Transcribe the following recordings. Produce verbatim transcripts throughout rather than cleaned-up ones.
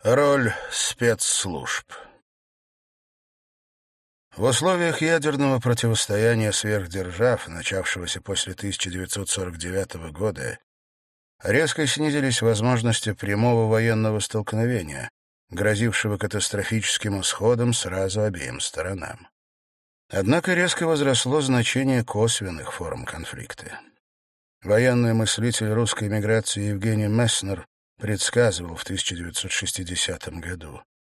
Роль спецслужб. В условиях ядерного противостояния сверхдержав, начавшегося после тысяча девятьсот сорок девятого года, резко снизились возможности прямого военного столкновения, грозившего катастрофическим исходом сразу обеим сторонам. Однако резко возросло значение косвенных форм конфликта. Военный мыслитель русской эмиграции Евгений Месснер предсказывал в тысяча девятьсот шестидесятом году: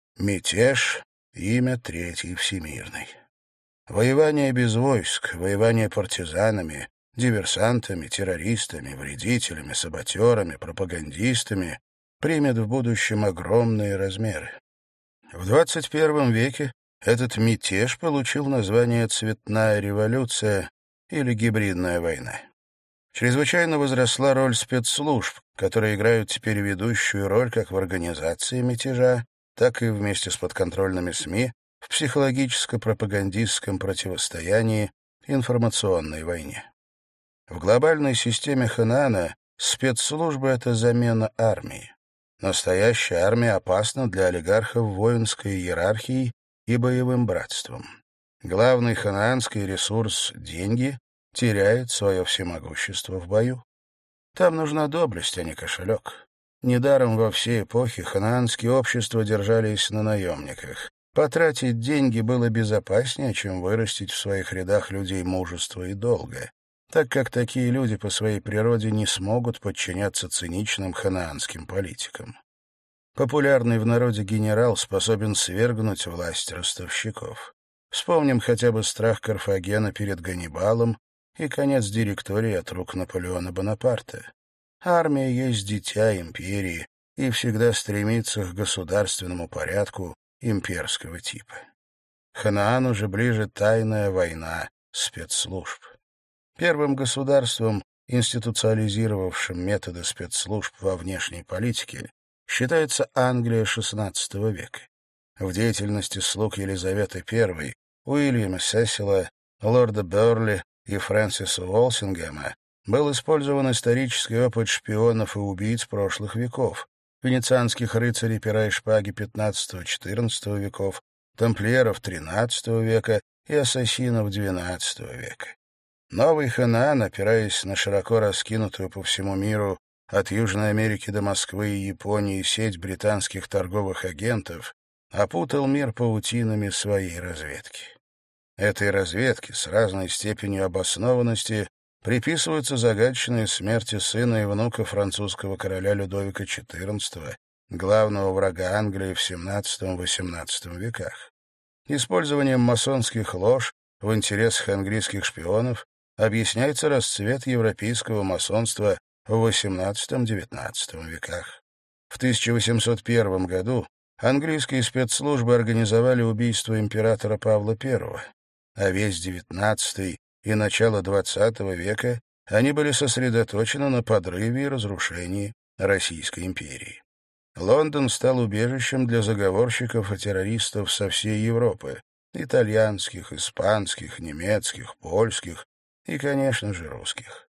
«Мятеж — имя Третьей Всемирной». Воевание без войск, воевание партизанами, диверсантами, террористами, вредителями, саботерами, пропагандистами примет в будущем огромные размеры. В двадцать первом веке этот мятеж получил название «Цветная революция» или «Гибридная война». Чрезвычайно возросла роль спецслужб, которые играют теперь ведущую роль как в организации мятежа, так и вместе с подконтрольными СМИ в психологическо-пропагандистском противостоянии информационной войне. В глобальной системе Ханаана спецслужбы — это замена армии. Настоящая армия опасна для олигархов воинской иерархией и боевым братством. Главный ханаанский ресурс — деньги — теряет свое всемогущество в бою. Там нужна доблесть, а не кошелек. Недаром во все эпохи ханаанские общества держались на наемниках. Потратить деньги было безопаснее, чем вырастить в своих рядах людей мужества и долга, так как такие люди по своей природе не смогут подчиняться циничным ханаанским политикам. Популярный в народе генерал способен свергнуть власть ростовщиков. Вспомним хотя бы страх Карфагена перед Ганнибалом и конец директории от рук Наполеона Бонапарта. Армия есть дитя империи и всегда стремится к государственному порядку имперского типа. Ханаану же ближе тайная война спецслужб. Первым государством, институциализировавшим методы спецслужб во внешней политике, считается Англия шестнадцатого века. В деятельности слуг Елизаветы Первой, Уильяма Сесила, лорда Берли и Фрэнсиса Уолсингема был использован исторический опыт шпионов и убийц прошлых веков, венецианских рыцарей пера и шпаги пятнадцатого-четырнадцатого веков, тамплиеров тринадцатого века и ассасинов двенадцатого века. Новый Ханаан, опираясь на широко раскинутую по всему миру от Южной Америки до Москвы и Японии сеть британских торговых агентов, опутал мир паутинами своей разведки. Этой разведке с разной степенью обоснованности приписываются загадочные смерти сына и внука французского короля Людовика четырнадцатого, главного врага Англии в семнадцатом-восемнадцатом веках. Использованием масонских лож в интересах английских шпионов объясняется расцвет европейского масонства в восемнадцатом-девятнадцатом веках. В тысяча восемьсот первом году английские спецслужбы организовали убийство императора Павла Первого, а весь девятнадцатый и начало двадцатого века они были сосредоточены на подрыве и разрушении Российской империи. Лондон стал убежищем для заговорщиков и террористов со всей Европы — итальянских, испанских, немецких, польских и, конечно же, русских.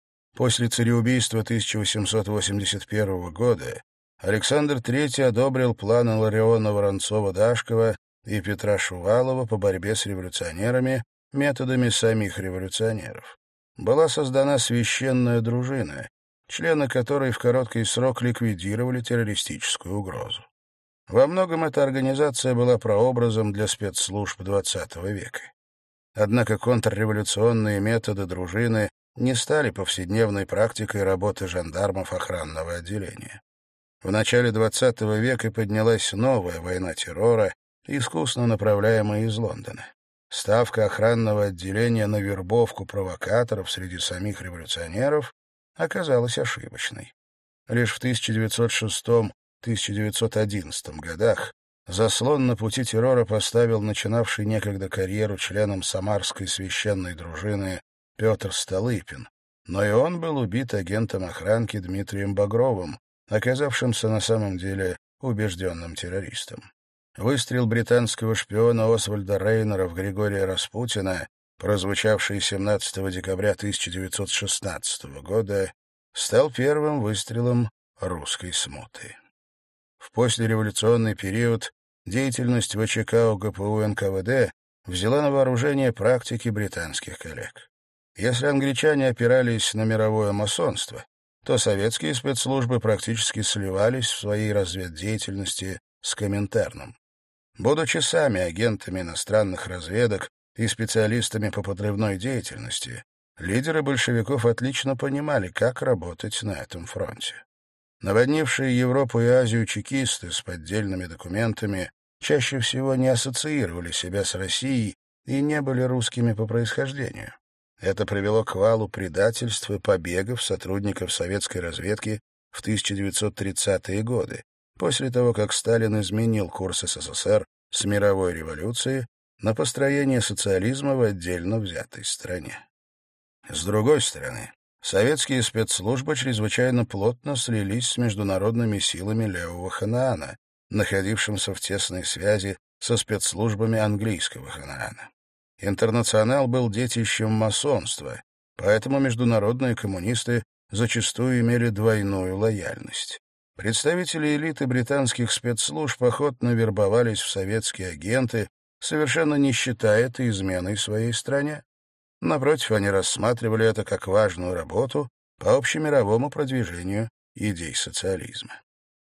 После цареубийства тысяча восемьсот восемьдесят первого года Александр Третий одобрил планы Лариона Воронцова-Дашкова и Петра Шувалова по борьбе с революционерами методами самих революционеров. Была создана священная дружина, члены которой в короткий срок ликвидировали террористическую угрозу. Во многом эта организация была прообразом для спецслужб двадцатого века. Однако контрреволюционные методы дружины не стали повседневной практикой работы жандармов охранного отделения. В начале двадцатого века поднялась новая война террора, искусно направляемая из Лондона. Ставка охранного отделения на вербовку провокаторов среди самих революционеров оказалась ошибочной. Лишь в тысяча девятьсот шестом — тысяча девятьсот одиннадцатом годах заслон на пути террора поставил начинавший некогда карьеру членом Самарской священной дружины Петр Столыпин, но и он был убит агентом охранки Дмитрием Багровым, оказавшимся на самом деле убежденным террористом. Выстрел британского шпиона Освальда Рейнера в Григория Распутина, прозвучавший семнадцатого декабря тысяча девятьсот шестнадцатого года, стал первым выстрелом русской смуты. В послереволюционный период деятельность ВЧК ОГПУ эн ка вэ дэ взяла на вооружение практики британских коллег. Если англичане опирались на мировое масонство, то советские спецслужбы практически сливались в своей разведдеятельности с Коминтерном. Будучи сами агентами иностранных разведок и специалистами по подрывной деятельности, лидеры большевиков отлично понимали, как работать на этом фронте. Наводнившие Европу и Азию чекисты с поддельными документами чаще всего не ассоциировали себя с Россией и не были русскими по происхождению. Это привело к валу предательств и побегов сотрудников советской разведки в тысяча девятьсот тридцатые годы, после того, как Сталин изменил курс эс эс эс эр с мировой революции на построение социализма в отдельно взятой стране. С другой стороны, советские спецслужбы чрезвычайно плотно слились с международными силами левого Ханаана, находившимся в тесной связи со спецслужбами английского Ханаана. Интернационал был детищем масонства, поэтому международные коммунисты зачастую имели двойную лояльность. Представители элиты британских спецслужб охотно вербовались в советские агенты, совершенно не считая это изменой своей стране. Напротив, они рассматривали это как важную работу по общемировому продвижению идей социализма.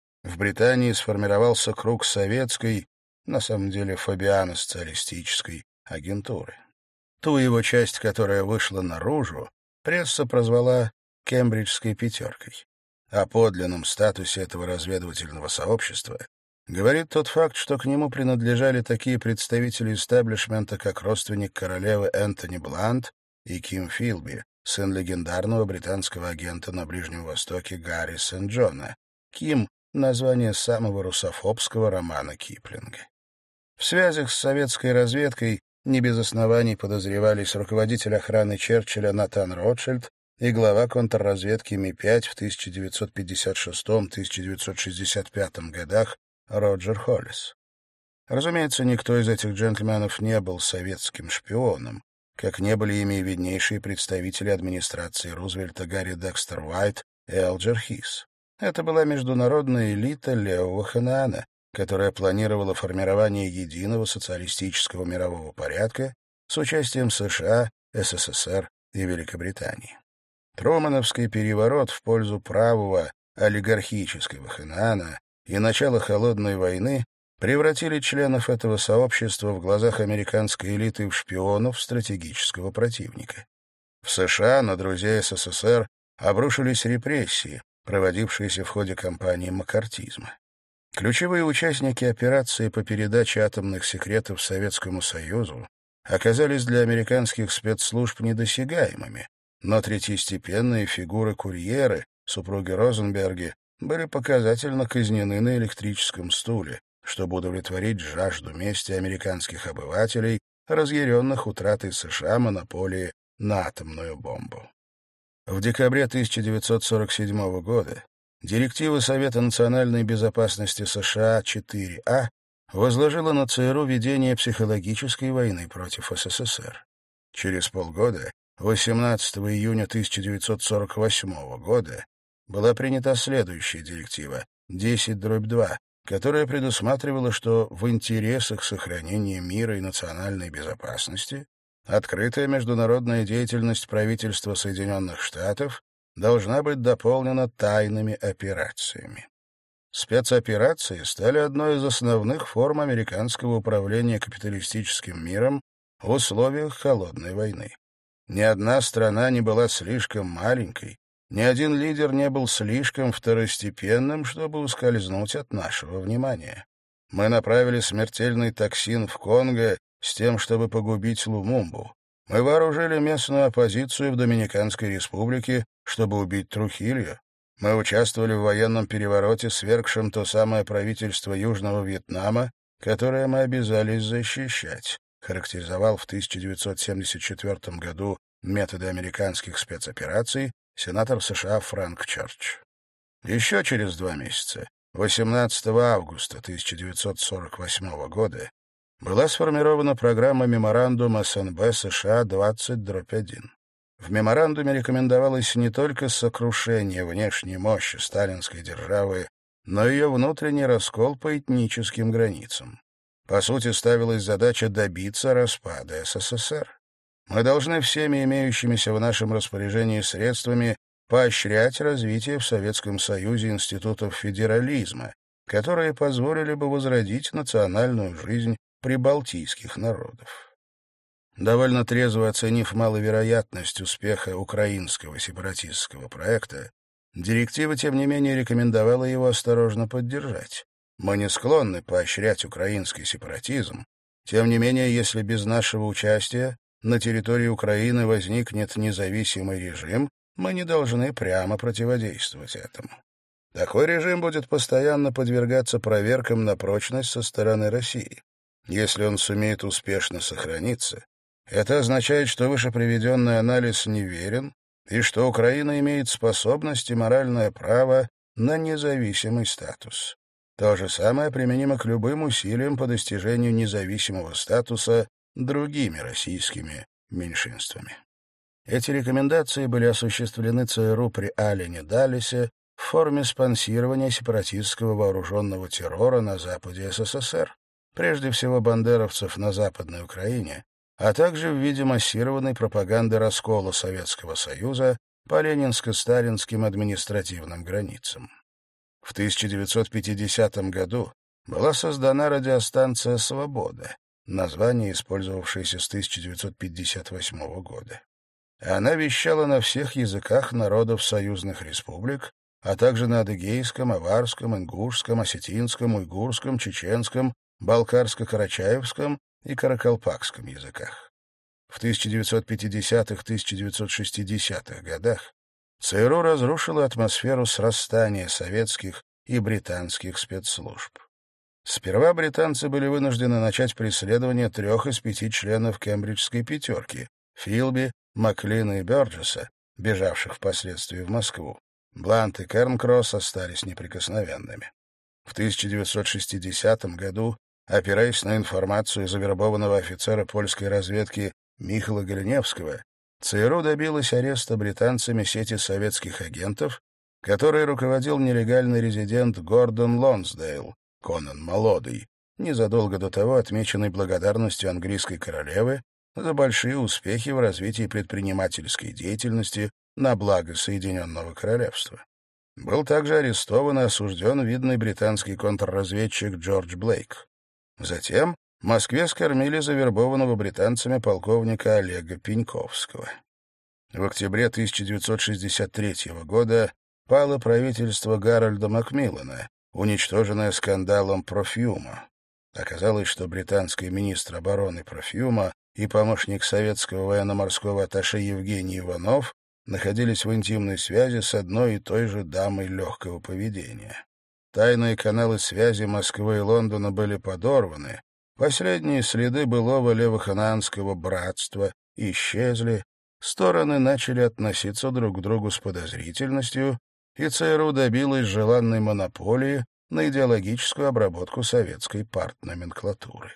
В Британии сформировался круг советской, на самом деле фабиано-социалистической, агентуры. Ту его часть, которая вышла наружу, пресса прозвала «Кембриджской пятеркой». О подлинном статусе этого разведывательного сообщества говорит тот факт, что к нему принадлежали такие представители истеблишмента, как родственник королевы Энтони Блант и Ким Филби, сын легендарного британского агента на Ближнем Востоке Гарри Сент-Джона. Ким — название самого русофобского романа Киплинга. В связях с советской разведкой не без оснований подозревались руководитель охраны Черчилля Натан Ротшильд и глава контрразведки Ми пять в тысяча девятьсот пятьдесят шестом — тысяча девятьсот шестьдесят пятом годах Роджер Холлис. Разумеется, никто из этих джентльменов не был советским шпионом, как не были ими и виднейшие представители администрации Рузвельта Гарри Декстер Уайт и Элджер Хис. Это была международная элита левого Ханаана, которая планировала формирование единого социалистического мирового порядка с участием США, эс эс эс эр и Великобритании. Трумэновский переворот в пользу правого олигархического Ханаана и начало Холодной войны превратили членов этого сообщества в глазах американской элиты в шпионов стратегического противника. В США на друзей эс эс эс эр обрушились репрессии, проводившиеся в ходе кампании маккартизма. Ключевые участники операции по передаче атомных секретов Советскому Союзу оказались для американских спецслужб недосягаемыми, но третьестепенные фигуры-курьеры, супруги Розенберги, были показательно казнены на электрическом стуле, чтобы удовлетворить жажду мести американских обывателей, разъяренных утратой США монополии на атомную бомбу. В декабре тысяча девятьсот сорок седьмого года директива Совета национальной безопасности США четыре А возложила на ЦРУ ведение психологической войны против эс эс эс эр. Через полгода, восемнадцатого июня тысяча девятьсот сорок восьмого года, была принята следующая директива десять дробь два, которая предусматривала, что в интересах сохранения мира и национальной безопасности открытая международная деятельность правительства Соединенных Штатов должна быть дополнена тайными операциями. Спецоперации стали одной из основных форм американского управления капиталистическим миром в условиях Холодной войны. Ни одна страна не была слишком маленькой, ни один лидер не был слишком второстепенным, чтобы ускользнуть от нашего внимания. Мы направили смертельный токсин в Конго с тем, чтобы погубить Лумумбу. Мы вооружили местную оппозицию в Доминиканской республике, чтобы убить Трухильо. Мы участвовали в военном перевороте, свергшем то самое правительство Южного Вьетнама, которое мы обязались защищать, характеризовал в тысяча девятьсот семьдесят четвёртом году методы американских спецопераций сенатор США Фрэнк Чёрч. Еще через два месяца, восемнадцатого августа тысяча девятьсот сорок восьмого года, была сформирована программа «Меморандум эс эн бэ США двадцать дробь один». В меморандуме рекомендовалось не только сокрушение внешней мощи сталинской державы, но ее внутренний раскол по этническим границам. По сути, ставилась задача добиться распада СССР. Мы должны всеми имеющимися в нашем распоряжении средствами поощрять развитие в Советском Союзе институтов федерализма, которые позволили бы возродить национальную жизнь прибалтийских народов. Довольно трезво оценив маловероятность успеха украинского сепаратистского проекта, директива, тем не менее, рекомендовала его осторожно поддержать. Мы не склонны поощрять украинский сепаратизм, тем не менее, если без нашего участия на территории Украины возникнет независимый режим, мы не должны прямо противодействовать этому. Такой режим будет постоянно подвергаться проверкам на прочность со стороны России. Если он сумеет успешно сохраниться, это означает, что вышеприведенный анализ неверен и что Украина имеет способность и моральное право на независимый статус. То же самое применимо к любым усилиям по достижению независимого статуса другими российскими меньшинствами. Эти рекомендации были осуществлены ЦРУ при Аллене Даллесе в форме спонсирования сепаратистского вооруженного террора на западе СССР, прежде всего бандеровцев на Западной Украине, а также в виде массированной пропаганды раскола Советского Союза по ленинско-сталинским административным границам. В тысяча девятьсот пятидесятом году была создана радиостанция «Свобода», название, использовавшееся с тысяча девятьсот пятьдесят восьмого года. Она вещала на всех языках народов союзных республик, а также на адыгейском, аварском, ингушском, осетинском, уйгурском, чеченском, балкарско-карачаевском и каракалпакском языках. В тысяча девятьсот пятидесятых — тысяча девятьсот шестидесятых годах ЦРУ разрушила атмосферу срастания советских и британских спецслужб. Сперва британцы были вынуждены начать преследование трех из пяти членов Кембриджской пятерки — Филби, Маклина и Бёрджесса, бежавших впоследствии в Москву. Блант и Кернкросс остались неприкосновенными. В тысяча девятьсот шестидесятом году, опираясь на информацию завербованного офицера польской разведки Михаила Гриневского, ЦРУ добилась ареста британцами сети советских агентов, которой руководил нелегальный резидент Гордон Лонсдейл, Конан Молодый, незадолго до того отмеченный благодарностью английской королевы за большие успехи в развитии предпринимательской деятельности на благо Соединенного Королевства. Был также арестован и осужден видный британский контрразведчик Джордж Блейк. Затем в Москве скормили завербованного британцами полковника Олега Пеньковского. В октябре тысяча девятьсот шестьдесят третьего года пало правительство Гарольда Макмиллана, уничтоженное скандалом Профьюма. Оказалось, что британский министр обороны Профьюма и помощник советского военно-морского атташе Евгений Иванов находились в интимной связи с одной и той же дамой легкого поведения. Тайные каналы связи Москвы и Лондона были подорваны, последние следы былого левохананского братства исчезли, стороны начали относиться друг к другу с подозрительностью, и ЦРУ добилась желанной монополии на идеологическую обработку советской партноменклатуры.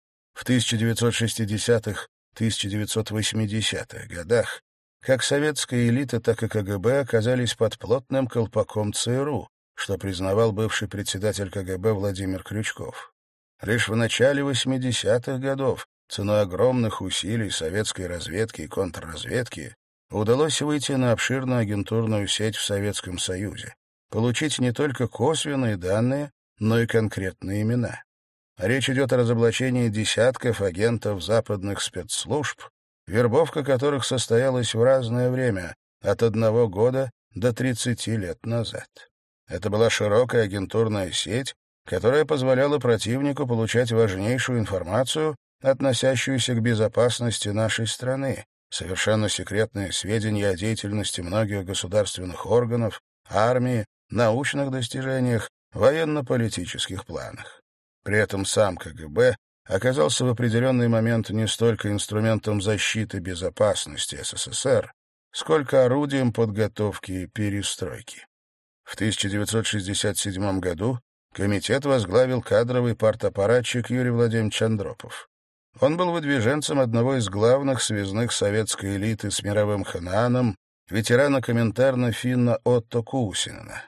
В тысяча девятьсот шестидесятых — тысяча девятьсот восьмидесятых годах как советская элита, так и КГБ оказались под плотным колпаком ЦРУ, что признавал бывший председатель КГБ Владимир Крючков. Лишь в начале восьмидесятых годов, ценой огромных усилий советской разведки и контрразведки, удалось выйти на обширную агентурную сеть в Советском Союзе, получить не только косвенные данные, но и конкретные имена. Речь идет о разоблачении десятков агентов западных спецслужб, вербовка которых состоялась в разное время, от одного года до тридцати лет назад. Это была широкая агентурная сеть, которая позволяла противнику получать важнейшую информацию, относящуюся к безопасности нашей страны, совершенно секретные сведения о деятельности многих государственных органов, армии, научных достижениях, военно-политических планах. При этом сам КГБ оказался в определенный момент не столько инструментом защиты безопасности СССР, сколько орудием подготовки перестройки. В тысяча девятьсот шестьдесят седьмом году комитет возглавил кадровый партаппаратчик Юрий Владимирович Андропов. Он был выдвиженцем одного из главных связных советской элиты с мировым Ханааном, ветерана Коминтерна Финна Отто Кусинена.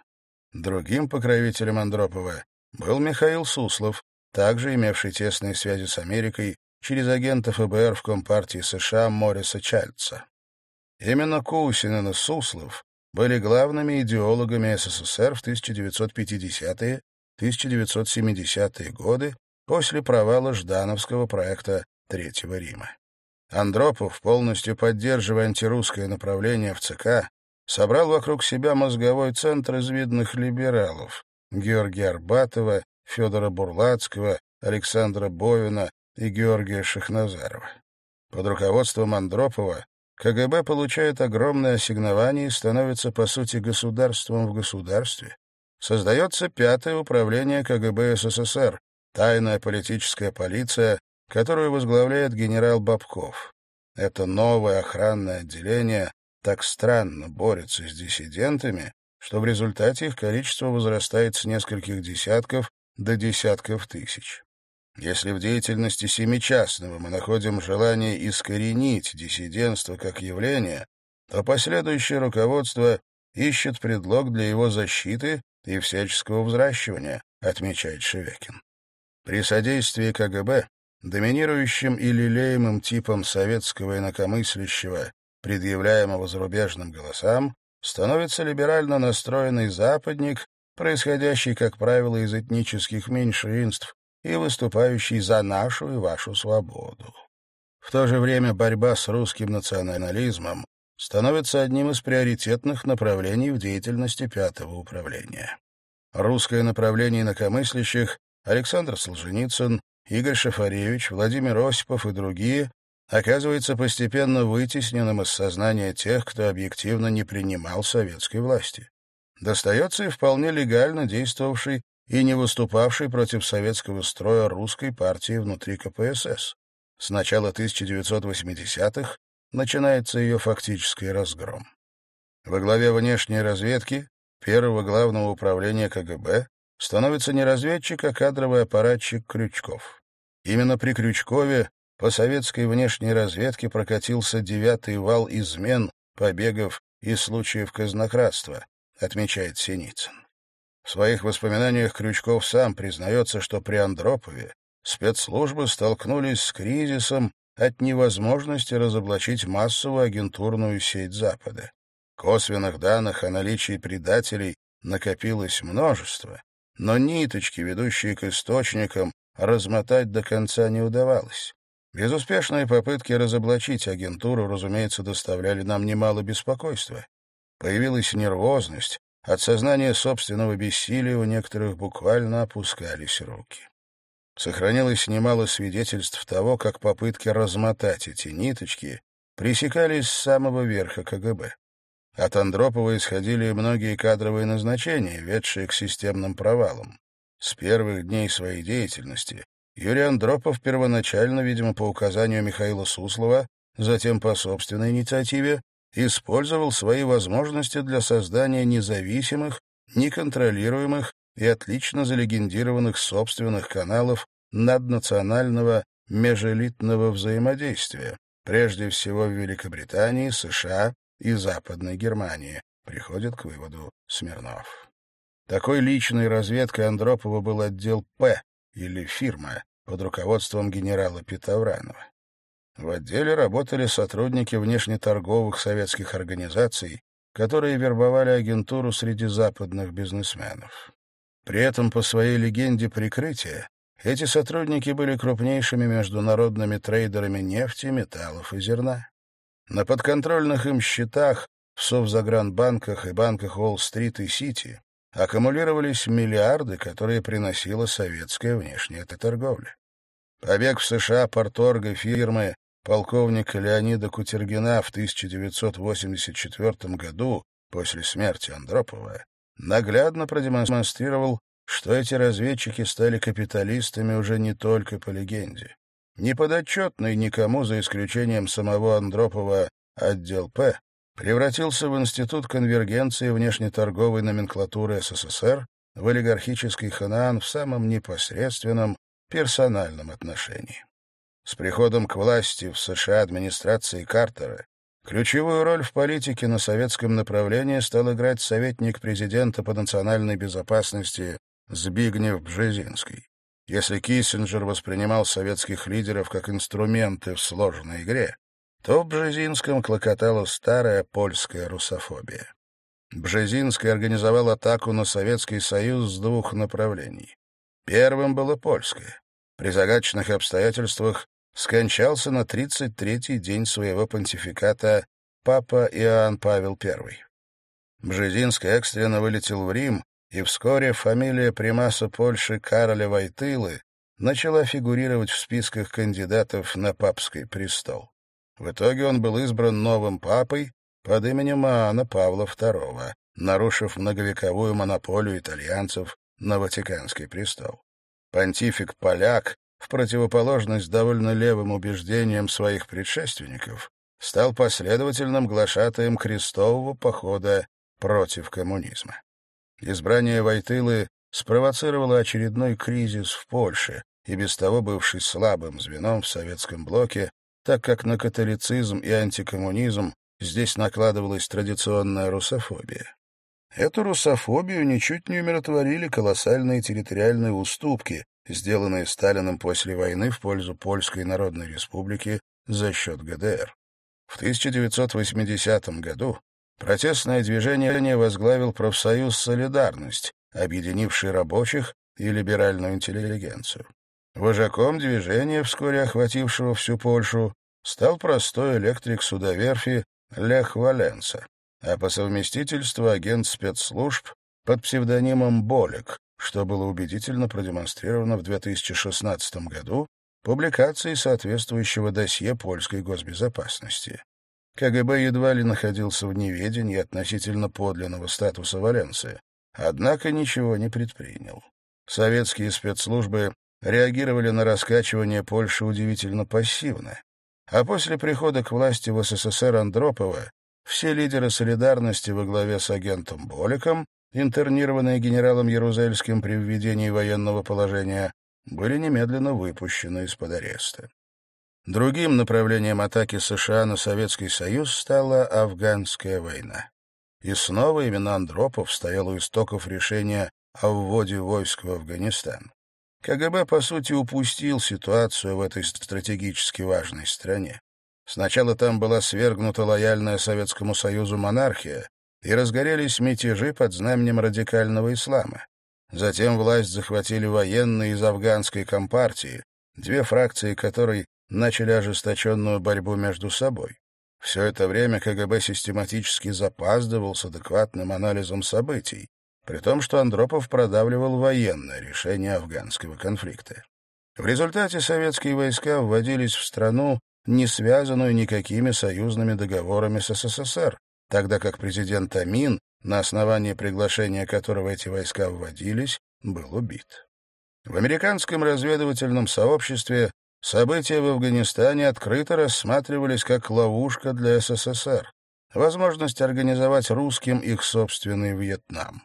Другим покровителем Андропова был Михаил Суслов, также имевший тесные связи с Америкой через агента ФБР в Компартии США Мориса Чальца. Именно Кусинин и Суслов были главными идеологами СССР в тысяча девятьсот пятидесятые — тысяча девятьсот семидесятые годы после провала Ждановского проекта Третьего Рима. Андропов, полностью поддерживая антирусское направление в ЦК, собрал вокруг себя мозговой центр из видных либералов — Георгия Арбатова, Федора Бурлацкого, Александра Бовина и Георгия Шахназарова. Под руководством Андропова КГБ получает огромное ассигнование и становится, по сути, государством в государстве. Создается пятое управление КГБ СССР, тайная политическая полиция, которую возглавляет генерал Бабков. Это новое охранное отделение так странно борется с диссидентами, что в результате их количество возрастает с нескольких десятков до десятков тысяч. Если в деятельности Семичастного мы находим желание искоренить диссидентство как явление, то последующее руководство ищет предлог для его защиты и всяческого взращивания, отмечает Шевекин. При содействии КГБ доминирующим и лелеемым типом советского инакомыслящего, предъявляемого зарубежным голосам, становится либерально настроенный западник, происходящий, как правило, из этнических меньшинств и выступающий за нашу и вашу свободу. В то же время борьба с русским национализмом становится одним из приоритетных направлений в деятельности Пятого управления. Русское направление инакомыслящих Александр Солженицын, Игорь Шафаревич, Владимир Осипов и другие оказывается постепенно вытесненным из сознания тех, кто объективно не принимал советской власти. Достается и вполне легально действовавшей и не выступавшей против советского строя русской партии внутри КПСС. С начала тысяча девятьсот восьмидесятых начинается ее фактический разгром. Во главе внешней разведки первого главного управления КГБ становится не разведчик, а кадровый аппаратчик Крючков. Именно при Крючкове по советской внешней разведке прокатился девятый вал измен, побегов и случаев казнократства, отмечает Синицын. В своих воспоминаниях Крючков сам признается, что при Андропове спецслужбы столкнулись с кризисом от невозможности разоблачить массовую агентурную сеть Запада. Косвенных данных о наличии предателей накопилось множество, но ниточки, ведущие к источникам, размотать до конца не удавалось. Безуспешные попытки разоблачить агентуру, разумеется, доставляли нам немало беспокойства. Появилась нервозность, от сознания собственного бессилия у некоторых буквально опускались руки. Сохранилось немало свидетельств того, как попытки размотать эти ниточки пресекались с самого верха КГБ. От Андропова исходили многие кадровые назначения, ведшие к системным провалам. С первых дней своей деятельности Юрий Андропов первоначально, видимо, по указанию Михаила Суслова, затем по собственной инициативе, использовал свои возможности для создания независимых, неконтролируемых и отлично залегендированных собственных каналов наднационального межэлитного взаимодействия, прежде всего в Великобритании, США и Западной Германии, приходит к выводу Смирнов. Такой личной разведкой Андропова был отдел П, или фирма, под руководством генерала Петовранова. В отделе работали сотрудники внешнеторговых советских организаций, которые вербовали агентуру среди западных бизнесменов. При этом, по своей легенде прикрытия, эти сотрудники были крупнейшими международными трейдерами нефти, металлов и зерна. На подконтрольных им счетах в Совзагранбанках и банках Уолл-стрит и Сити аккумулировались миллиарды, которые приносила советская внешняя торговля. Побег в США порторга фирмы полковника Леонида Кутергина в тысяча девятьсот восемьдесят четвёртом году, после смерти Андропова, наглядно продемонстрировал, что эти разведчики стали капиталистами уже не только по легенде. Неподотчетный никому, за исключением самого Андропова, отдел П превратился в институт конвергенции внешнеторговой номенклатуры СССР в олигархический ханаан в самом непосредственном персональном отношении. С приходом к власти в США администрации Картера Ключевую роль в политике на советском направлении стал играть советник президента по национальной безопасности Збигнев Бжезинский. Если Киссинджер воспринимал советских лидеров как инструменты в сложной игре, то в Бжезинском клокотала старая польская русофобия. Бжезинский организовал атаку на Советский Союз с двух направлений. Первым было польское. При загадочных обстоятельствах скончался на тридцать третий день своего понтификата папа Иоанн Павел Первый. Бжезинский экстренно вылетел в Рим, и вскоре фамилия примаса Польши Кароля Войтылы начала фигурировать в списках кандидатов на папский престол. В итоге он был избран новым папой под именем Иоанна Павла Второго, нарушив многовековую монополию итальянцев на Ватиканский престол. Понтифик-поляк, в противоположность довольно левым убеждениям своих предшественников, стал последовательным глашатаем крестового похода против коммунизма. Избрание Войтылы спровоцировало очередной кризис в Польше, и без того бывший слабым звеном в советском блоке, так как на католицизм и антикоммунизм здесь накладывалась традиционная русофобия. Эту русофобию ничуть не умиротворили колоссальные территориальные уступки, сделанные Сталиным после войны в пользу Польской Народной Республики за счет ГДР. В тысяча девятьсот восьмидесятом году протестное движение возглавил профсоюз «Солидарность», объединивший рабочих и либеральную интеллигенцию. Вожаком движения, вскоре охватившего всю Польшу, стал простой электрик судоверфи Лех Валенса, а по совместительству агент спецслужб под псевдонимом Болек, что было убедительно продемонстрировано в две тысячи шестнадцатом году публикацией соответствующего досье польской госбезопасности. КГБ едва ли находился в неведении относительно подлинного статуса Валенсы, однако ничего не предпринял. Советские спецслужбы реагировали на раскачивание Польши удивительно пассивно, а после прихода к власти в СССР Андропова все лидеры солидарности во главе с агентом Боликом, интернированные генералом Ярузельским при введении военного положения, были немедленно выпущены из-под ареста. Другим направлением атаки США на Советский Союз стала Афганская война. И снова именно Андропов стоял у истоков решения о вводе войск в Афганистан. КГБ, по сути, упустил ситуацию в этой стратегически важной стране. Сначала там была свергнута лояльная Советскому Союзу монархия, и разгорелись мятежи под знаменем радикального ислама. Затем власть захватили военные из афганской компартии, две фракции которой начали ожесточенную борьбу между собой. Все это время КГБ систематически запаздывал с адекватным анализом событий, при том, что Андропов продавливал военное решение афганского конфликта. В результате советские войска вводились в страну, не связанную никакими союзными договорами с СССР, тогда как президент Амин, на основании приглашения которого эти войска вводились, был убит. В американском разведывательном сообществе события в Афганистане открыто рассматривались как ловушка для СССР, возможность организовать русским их собственный Вьетнам.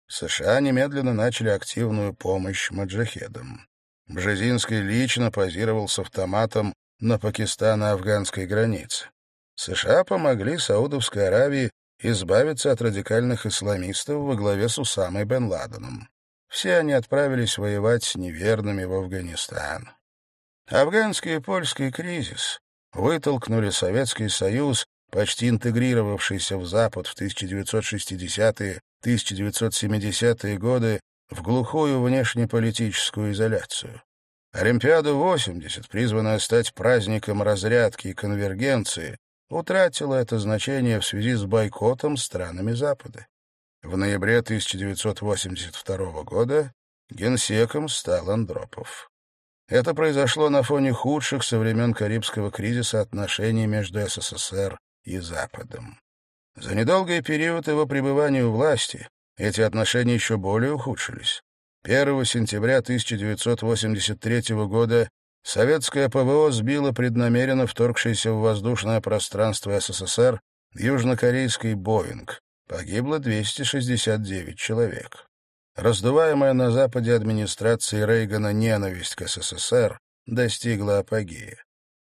США немедленно начали активную помощь маджахедам. Бжезинский лично позировал с автоматом на пакистано-афганской границе. США помогли Саудовской Аравии избавиться от радикальных исламистов во главе с Усамой бен Ладеном. Все они отправились воевать с неверными в Афганистан. Афганский и польский кризис вытолкнули Советский Союз, почти интегрировавшийся в Запад в тысяча девятьсот шестидесятые — тысяча девятьсот семидесятые годы, в глухую внешнеполитическую изоляцию. Олимпиада восемьдесят, призванная стать праздником разрядки и конвергенции, утратила это значение в связи с бойкотом странами Запада. В ноябре тысяча девятьсот восемьдесят второго года генсеком стал Андропов. Это произошло на фоне худших со времен Карибского кризиса отношений между СССР и Западом. За недолгий период его пребывания у власти эти отношения еще более ухудшились. первого сентября тысяча девятьсот восемьдесят третьего года советское ПВО сбило преднамеренно вторгшийся в воздушное пространство СССР южнокорейский «Боинг». Погибло двести шестьдесят девять человек. Раздуваемая на Западе администрацией Рейгана ненависть к СССР достигла апогея.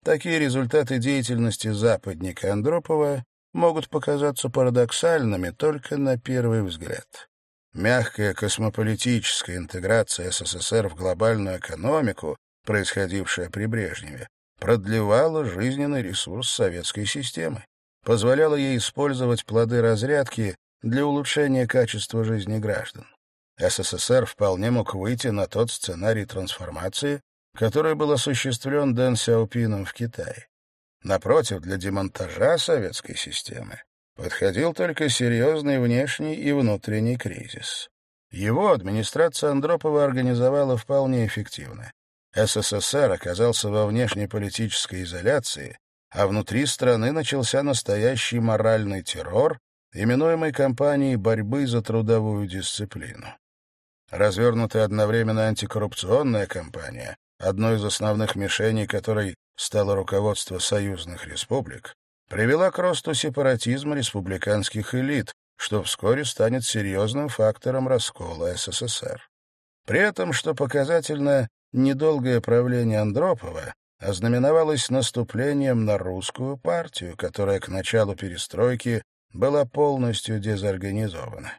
Такие результаты деятельности западника Андропова могут показаться парадоксальными только на первый взгляд. Мягкая космополитическая интеграция СССР в глобальную экономику, происходившая при Брежневе, продлевала жизненный ресурс советской системы, позволяла ей использовать плоды разрядки для улучшения качества жизни граждан. СССР вполне мог выйти на тот сценарий трансформации, который был осуществлен Дэн Сяопином в Китае. Напротив, для демонтажа советской системы подходил только серьезный внешний и внутренний кризис. Его администрация Андропова организовала вполне эффективно. СССР оказался во внешнеполитической изоляции, а внутри страны начался настоящий моральный террор, именуемый кампанией борьбы за трудовую дисциплину. Развернутая одновременно антикоррупционная кампания, одной из основных мишеней которой стало руководство союзных республик, привела к росту сепаратизма республиканских элит, что вскоре станет серьезным фактором раскола СССР. При этом, что показательно, недолгое правление Андропова ознаменовалось наступлением на русскую партию, которая к началу перестройки была полностью дезорганизована.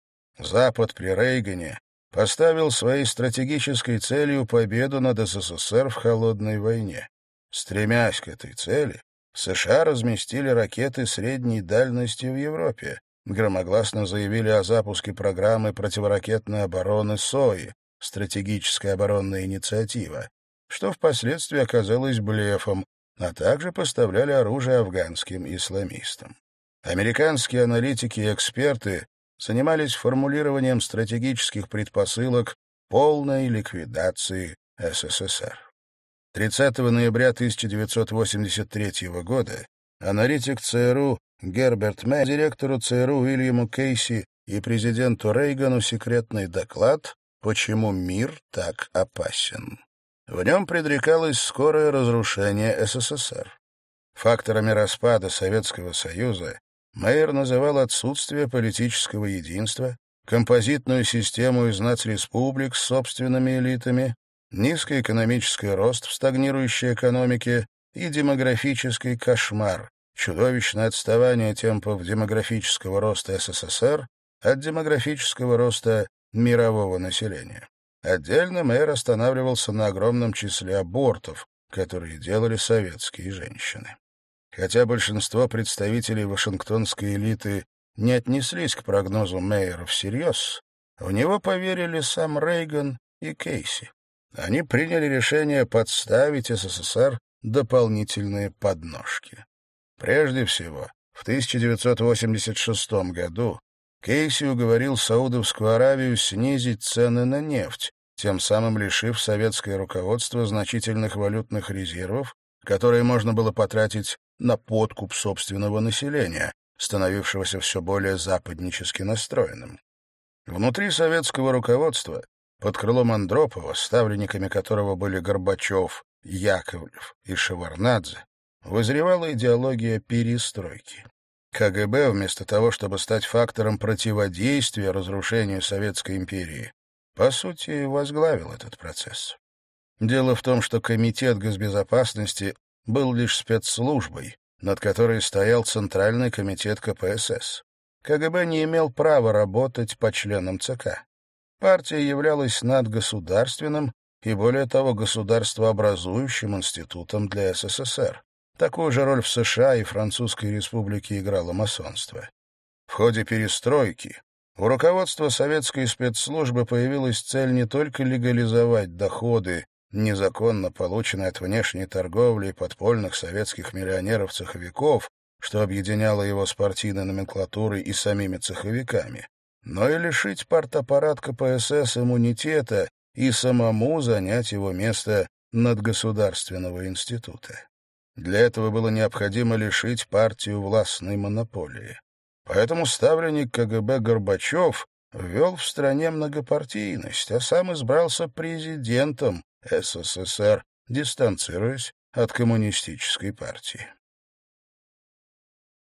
Запад при Рейгане поставил своей стратегической целью победу над СССР в холодной войне. Стремясь к этой цели, США разместили ракеты средней дальности в Европе, громогласно заявили о запуске программы противоракетной обороны СОИ, стратегическая оборонная инициатива, что впоследствии оказалось блефом, а также поставляли оружие афганским исламистам. Американские аналитики и эксперты занимались формулированием стратегических предпосылок полной ликвидации СССР. тридцатого ноября тысяча девятьсот восемьдесят третьего года аналитик ЦРУ Герберт Мэй директору ЦРУ Уильяму Кейси и президенту Рейгану секретный доклад «Почему мир так опасен». В нем предрекалось скорое разрушение СССР. Факторами распада Советского Союза Мэйер называл отсутствие политического единства, композитную систему из нацреспублик с собственными элитами, низкий экономический рост в стагнирующей экономике и демографический кошмар, чудовищное отставание темпов демографического роста СССР от демографического роста мирового населения. Отдельно Мэйер останавливался на огромном числе абортов, которые делали советские женщины. Хотя большинство представителей вашингтонской элиты не отнеслись к прогнозу Мэйера всерьез, в него поверили сам Рейган и Кейси. Они приняли решение подставить СССР дополнительные подножки. Прежде всего, в тысяча девятьсот восемьдесят шестом году Кейси уговорил Саудовскую Аравию снизить цены на нефть, тем самым лишив советское руководство значительных валютных резервов, которые можно было потратить на подкуп собственного населения, становившегося все более западнически настроенным. Внутри советского руководства, под крылом Андропова, ставленниками которого были Горбачев, Яковлев и Шеварднадзе, вызревала идеология перестройки. КГБ, вместо того, чтобы стать фактором противодействия разрушению Советской империи, по сути, возглавил этот процесс. Дело в том, что Комитет госбезопасности был лишь спецслужбой, над которой стоял Центральный комитет ка пэ эс эс. КГБ не имел права работать по членам ЦК. Партия являлась надгосударственным и, более того, государствообразующим институтом для СССР. Такую же роль в США и Французской республике играло масонство. В ходе перестройки у руководства советской спецслужбы появилась цель не только легализовать доходы, незаконно полученные от внешней торговли и подпольных советских миллионеров-цеховиков, что объединяло его с партийной номенклатурой и самими цеховиками, но и лишить партаппарат ка пэ эс эс иммунитета и самому занять его место надгосударственного института. Для этого было необходимо лишить партию властной монополии. Поэтому ставленник ка гэ бэ Горбачев ввел в стране многопартийность, а сам избрался президентом СССР, дистанцируясь от коммунистической партии.